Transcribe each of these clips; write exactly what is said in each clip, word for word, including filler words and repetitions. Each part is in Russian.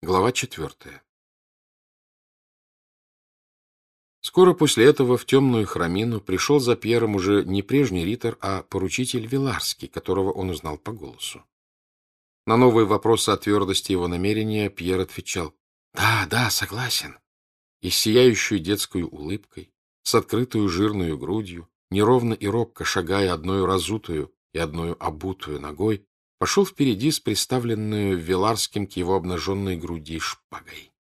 Глава четвертая. Скоро после этого в темную храмину пришел за Пьером уже не прежний ритор, а поручитель Виларский, которого он узнал по голосу. На новые вопросы о твердости его намерения Пьер отвечал: «Да, да, согласен». И с сияющей детской улыбкой, с открытую жирную грудью, неровно и робко шагая одной разутую и одной обутую ногой, пошел впереди с приставленную Виларским к его обнаженной груди шпагой.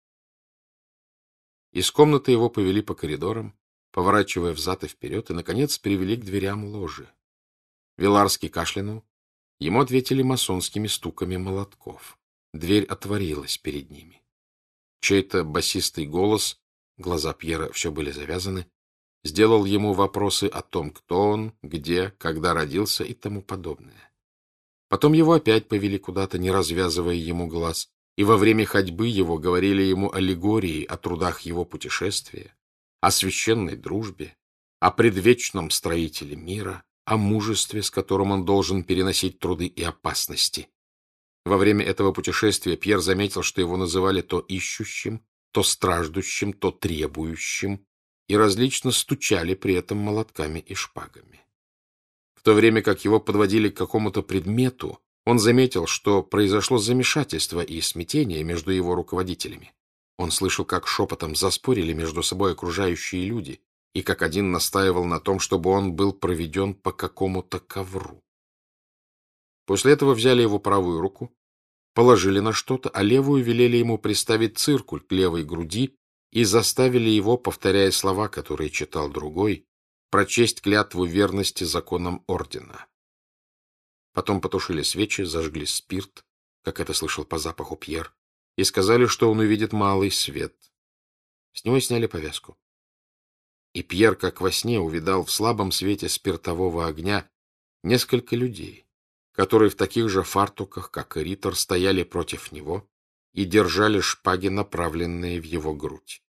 Из комнаты его повели по коридорам, поворачивая взад и вперед, и, наконец, привели к дверям ложи. Виларский кашлянул. Ему ответили масонскими стуками молотков. Дверь отворилась перед ними. Чей-то басистый голос, глаза Пьера все были завязаны, сделал ему вопросы о том, кто он, где, когда родился и тому подобное. Потом его опять повели куда-то, не развязывая ему глаз, и во время ходьбы его говорили ему аллегории о трудах его путешествия, о священной дружбе, о предвечном строителе мира, о мужестве, с которым он должен переносить труды и опасности. Во время этого путешествия Пьер заметил, что его называли то ищущим, то страждущим, то требующим, и различно стучали при этом молотками и шпагами. В то время как его подводили к какому-то предмету, он заметил, что произошло замешательство и смятение между его руководителями. Он слышал, как шепотом заспорили между собой окружающие люди, и как один настаивал на том, чтобы он был проведен по какому-то ковру. После этого взяли его правую руку, положили на что-то, а левую велели ему приставить циркуль к левой груди и заставили его, повторяя слова, которые читал другой, прочесть клятву верности законам ордена. Потом потушили свечи, зажгли спирт, как это слышал по запаху Пьер, и сказали, что он увидит малый свет. С него сняли повязку. И Пьер, как во сне, увидал в слабом свете спиртового огня несколько людей, которые в таких же фартуках, как и ритор, стояли против него и держали шпаги, направленные в его грудь.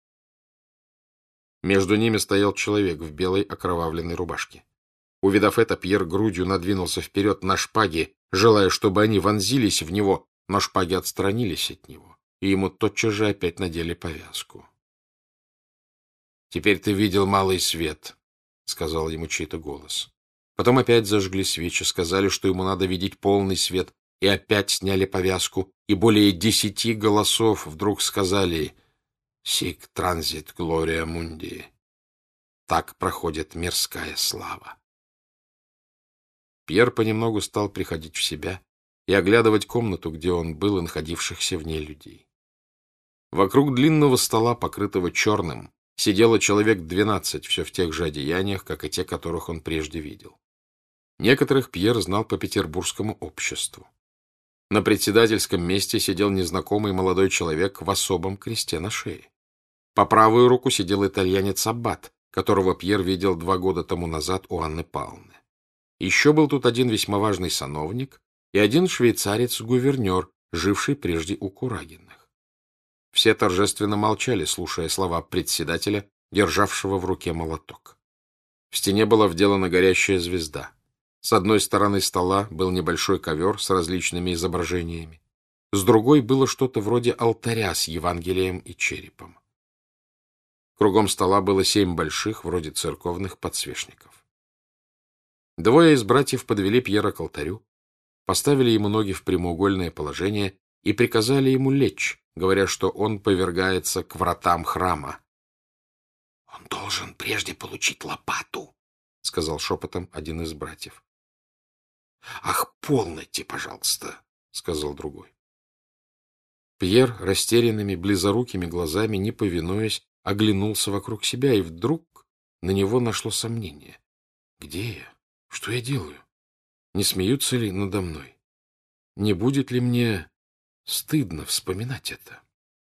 Между ними стоял человек в белой окровавленной рубашке. Увидав это, Пьер грудью надвинулся вперед на шпаги, желая, чтобы они вонзились в него, но шпаги отстранились от него, и ему тотчас же опять надели повязку. «Теперь ты видел малый свет», — сказал ему чей-то голос. Потом опять зажгли свечи, сказали, что ему надо видеть полный свет, и опять сняли повязку, и более десяти голосов вдруг сказали «Сик транзит глория мунди». Так проходит мирская слава. Пьер понемногу стал приходить в себя и оглядывать комнату, где он был, и находившихся в ней людей. Вокруг длинного стола, покрытого черным, сидело человек двенадцать, все в тех же одеяниях, как и те, которых он прежде видел. Некоторых Пьер знал по петербургскому обществу. На председательском месте сидел незнакомый молодой человек в особом кресте на шее. По правую руку сидел итальянец Аббат, которого Пьер видел два года тому назад у Анны Павловны. Еще был тут один весьма важный сановник и один швейцарец-гувернер, живший прежде у Курагиных. Все торжественно молчали, слушая слова председателя, державшего в руке молоток. В стене была вделана горящая звезда. С одной стороны стола был небольшой ковер с различными изображениями. С другой было что-то вроде алтаря с Евангелием и черепом. Кругом стола было семь больших, вроде церковных, подсвечников. Двое из братьев подвели Пьера к алтарю, поставили ему ноги в прямоугольное положение и приказали ему лечь, говоря, что он повергается к вратам храма. — Он должен прежде получить лопату, — сказал шепотом один из братьев. — Ах, полноте, пожалуйста, — сказал другой. Пьер растерянными, близорукими глазами, не повинуясь, оглянулся вокруг себя, и вдруг на него нашло сомнение. Где я? Что я делаю? Не смеются ли надо мной? Не будет ли мне стыдно вспоминать это?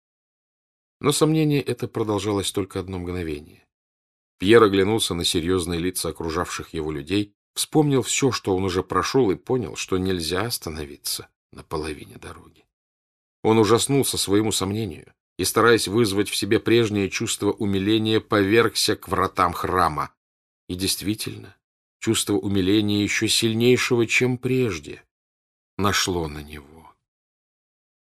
Но сомнение это продолжалось только одно мгновение. Пьер оглянулся на серьезные лица окружавших его людей, вспомнил все, что он уже прошел, и понял, что нельзя остановиться на половине дороги. Он ужаснулся своему сомнению и, стараясь вызвать в себе прежнее чувство умиления, повергся к вратам храма. И действительно, чувство умиления еще сильнейшего, чем прежде, нашло на него.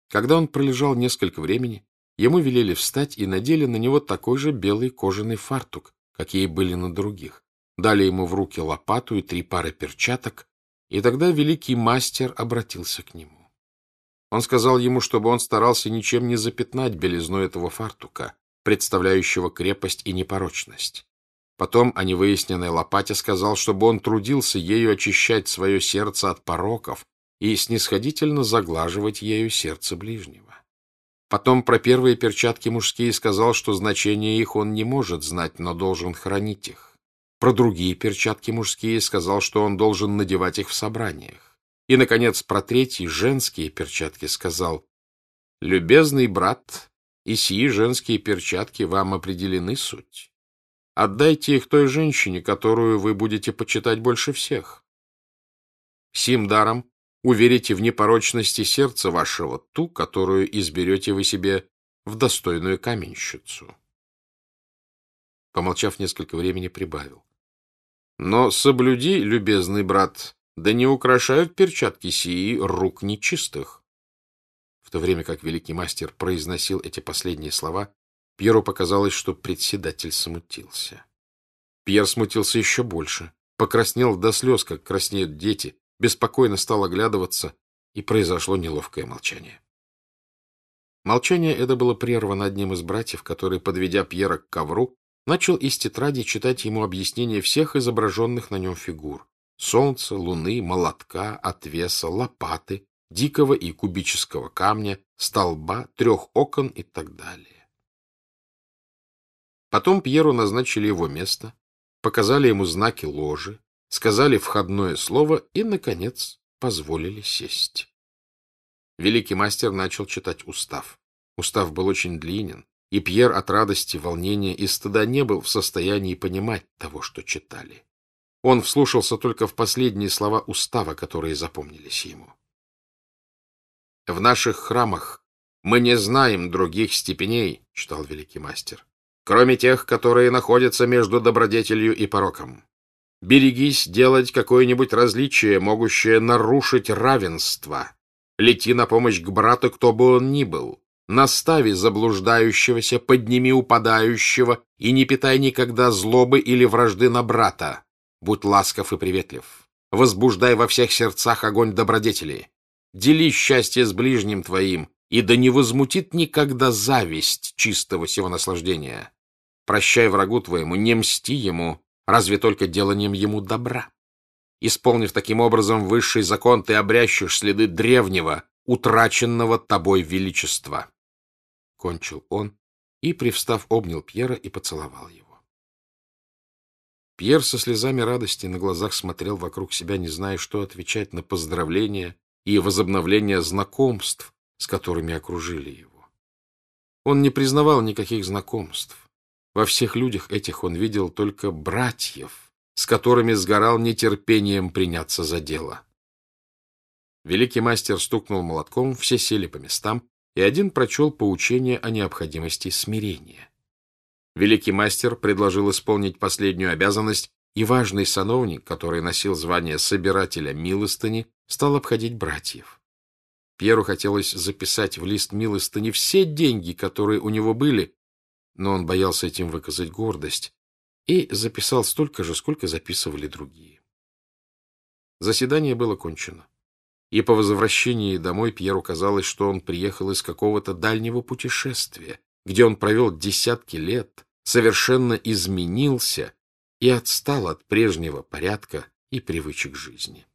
Когда он пролежал несколько времени, ему велели встать и надели на него такой же белый кожаный фартук, какие были на других. Дали ему в руки лопату и три пары перчаток, и тогда великий мастер обратился к нему. Он сказал ему, чтобы он старался ничем не запятнать белизну этого фартука, представляющего крепость и непорочность. Потом о невыясненной лопате сказал, чтобы он трудился ею очищать свое сердце от пороков и снисходительно заглаживать ею сердце ближнего. Потом про первые перчатки мужские сказал, что значение их он не может знать, но должен хранить их. Про другие перчатки мужские сказал, что он должен надевать их в собраниях. И, наконец, про третьи женские перчатки сказал: «Любезный брат, и сии женские перчатки вам определены суть. Отдайте их той женщине, которую вы будете почитать больше всех. Сим даром уверите в непорочности сердца вашего ту, которую изберете вы себе в достойную каменщицу». Помолчав несколько времени, прибавил: «Но соблюди, любезный брат, да не украшают перчатки сии рук нечистых». В то время как великий мастер произносил эти последние слова, Пьеру показалось, что председатель смутился. Пьер смутился еще больше, покраснел до слез, как краснеют дети, беспокойно стал оглядываться, и произошло неловкое молчание. Молчание это было прервано одним из братьев, который, подведя Пьера к ковру, начал из тетради читать ему объяснение всех изображенных на нем фигур: солнца, луны, молотка, отвеса, лопаты, дикого и кубического камня, столба, трех окон и так далее. Потом Пьеру назначили его место, показали ему знаки ложи, сказали входное слово и, наконец, позволили сесть. Великий мастер начал читать устав. Устав был очень длинен, и Пьер от радости, волнения и стыда не был в состоянии понимать того, что читали. Он вслушался только в последние слова устава, которые запомнились ему. «В наших храмах мы не знаем других степеней, — читал великий мастер, — кроме тех, которые находятся между добродетелью и пороком. Берегись делать какое-нибудь различие, могущее нарушить равенство. Лети на помощь к брату, кто бы он ни был. Настави заблуждающегося, подними упадающего и не питай никогда злобы или вражды на брата. Будь ласков и приветлив. Возбуждай во всех сердцах огонь добродетели. Дели счастье с ближним твоим, и да не возмутит никогда зависть чистого сего наслаждения. Прощай врагу твоему, не мсти ему, разве только деланием ему добра. Исполнив таким образом высший закон, ты обрящешь следы древнего, утраченного тобой величества». Кончил он и, привстав, обнял Пьера и поцеловал его. Пьер со слезами радости на глазах смотрел вокруг себя, не зная, что отвечать на поздравления и возобновление знакомств, с которыми окружили его. Он не признавал никаких знакомств. Во всех людях этих он видел только братьев, с которыми сгорал нетерпением приняться за дело. Великий мастер стукнул молотком, все сели по местам, и один прочел поучение о необходимости смирения. Великий мастер предложил исполнить последнюю обязанность, и важный сановник, который носил звание собирателя милостыни, стал обходить братьев. Пьеру хотелось записать в лист милостыни все деньги, которые у него были, но он боялся этим выказать гордость, и записал столько же, сколько записывали другие. Заседание было кончено, и по возвращении домой Пьеру казалось, что он приехал из какого-то дальнего путешествия, где он провел десятки лет, совершенно изменился и отстал от прежнего порядка и привычек жизни.